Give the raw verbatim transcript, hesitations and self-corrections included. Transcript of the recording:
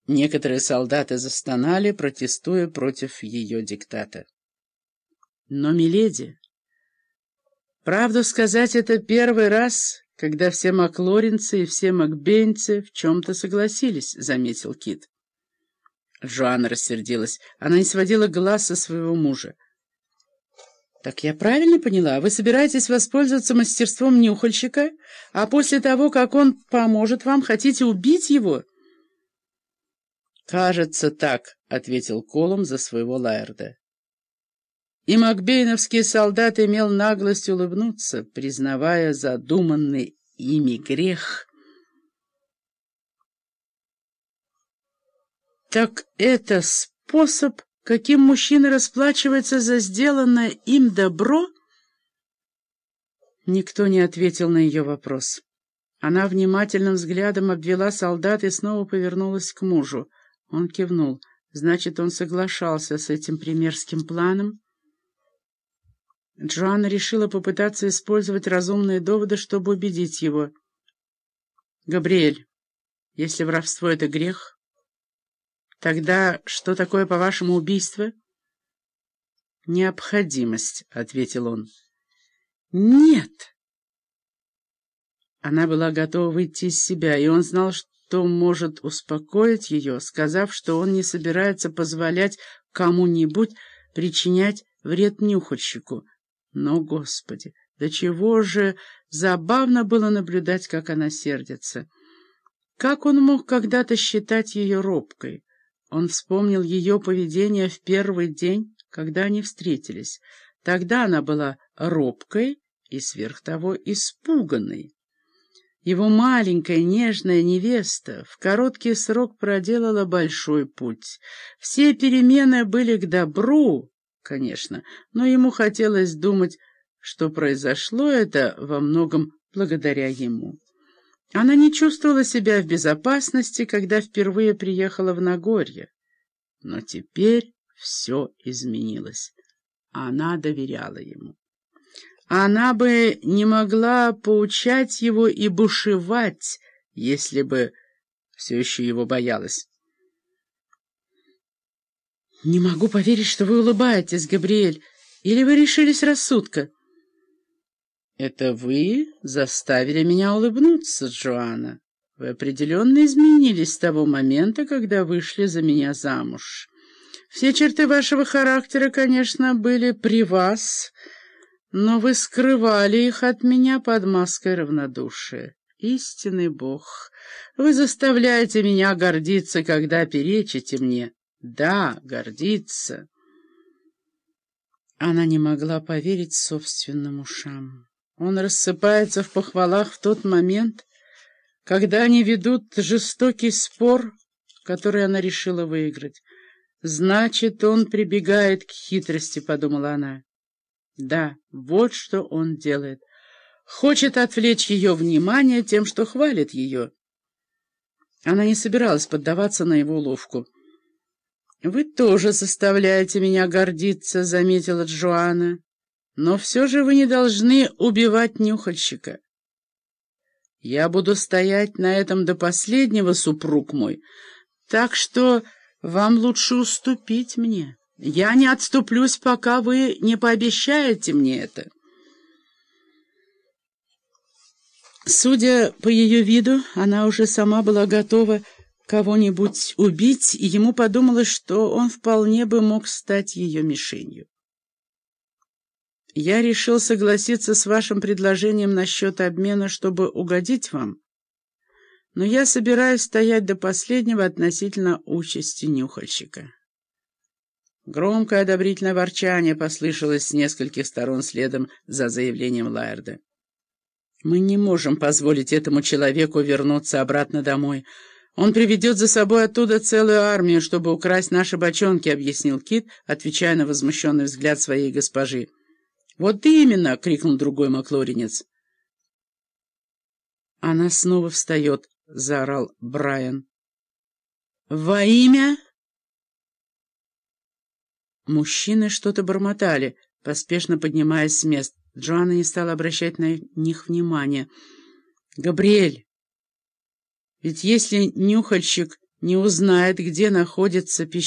Некоторые солдаты застонали, протестуя против ее диктата. Но, миледи, правду сказать, это первый раз, когда все маклоринцы и все макбейнцы в чем-то согласились, — заметил Кит. Джоанна рассердилась. Она не сводила глаз со своего мужа. «Так я правильно поняла? Вы собираетесь воспользоваться мастерством нюхальщика, а после того, как он поможет вам, хотите убить его?» «Кажется, так», — ответил Колум за своего Лаэрда. И макбейновский солдат имел наглость улыбнуться, признавая задуманный ими грех. «Так это способ, каким мужчина расплачивается за сделанное им добро?» Никто не ответил на ее вопрос. Она внимательным взглядом обвела солдат и снова повернулась к мужу. Он кивнул. Значит, он соглашался с этим примерским планом. Джоанна решила попытаться использовать разумные доводы, чтобы убедить его. «Габриэль, если воровство — это грех, тогда что такое, по-вашему, убийство?» «Необходимость», — ответил он. «Нет!» Она была готова выйти из себя, и он знал, что может успокоить ее, сказав, что он не собирается позволять кому-нибудь причинять вред нюхальщику. Но, Господи, до чего же забавно было наблюдать, как она сердится. Как он мог когда-то считать ее робкой? Он вспомнил ее поведение в первый день, когда они встретились. Тогда она была робкой и сверх того испуганной. Его маленькая нежная невеста в короткий срок проделала большой путь. Все перемены были к добру, конечно, но ему хотелось думать, что произошло это во многом благодаря ему. Она не чувствовала себя в безопасности, когда впервые приехала в Нагорье. Но теперь все изменилось. Она доверяла ему. Она бы не могла поучать его и бушевать, если бы все еще его боялась. «Не могу поверить, что вы улыбаетесь, Габриэль. Или вы решились рассудка?» «Это вы заставили меня улыбнуться, Джоанна. Вы определенно изменились с того момента, когда вышли за меня замуж. Все черты вашего характера, конечно, были при вас, но вы скрывали их от меня под маской равнодушия. Истинный Бог, вы заставляете меня гордиться, когда перечите мне. Да, гордиться». Она не могла поверить собственным ушам. Он рассыпается в похвалах в тот момент, когда они ведут жестокий спор, который она решила выиграть. «Значит, он прибегает к хитрости», — подумала она. Да, вот что он делает. Хочет отвлечь ее внимание тем, что хвалит ее. Она не собиралась поддаваться на его уловку. «Вы тоже заставляете меня гордиться», — заметила Джоанна. «Но все же вы не должны убивать нюхальщика. Я буду стоять на этом до последнего, супруг мой, так что вам лучше уступить мне. Я не отступлюсь, пока вы не пообещаете мне это». Судя по ее виду, она уже сама была готова кого-нибудь убить, и ему подумалось, что он вполне бы мог стать ее мишенью. «Я решил согласиться с вашим предложением насчет обмена, чтобы угодить вам, но я собираюсь стоять до последнего относительно участи нюхальщика». Громкое одобрительное ворчание послышалось с нескольких сторон следом за заявлением Лаэрда. «Мы не можем позволить этому человеку вернуться обратно домой. Он приведет за собой оттуда целую армию, чтобы украсть наши бочонки», — объяснил Кит, отвечая на возмущенный взгляд своей госпожи. «Вот именно!» — крикнул другой маклоринец. «Она снова встает», — заорал Брайан. «Во имя...» Мужчины что-то бормотали, поспешно поднимаясь с мест. Джоанна не стала обращать на них внимания. «Габриэль, ведь если нюхальщик не узнает, где находится пещера,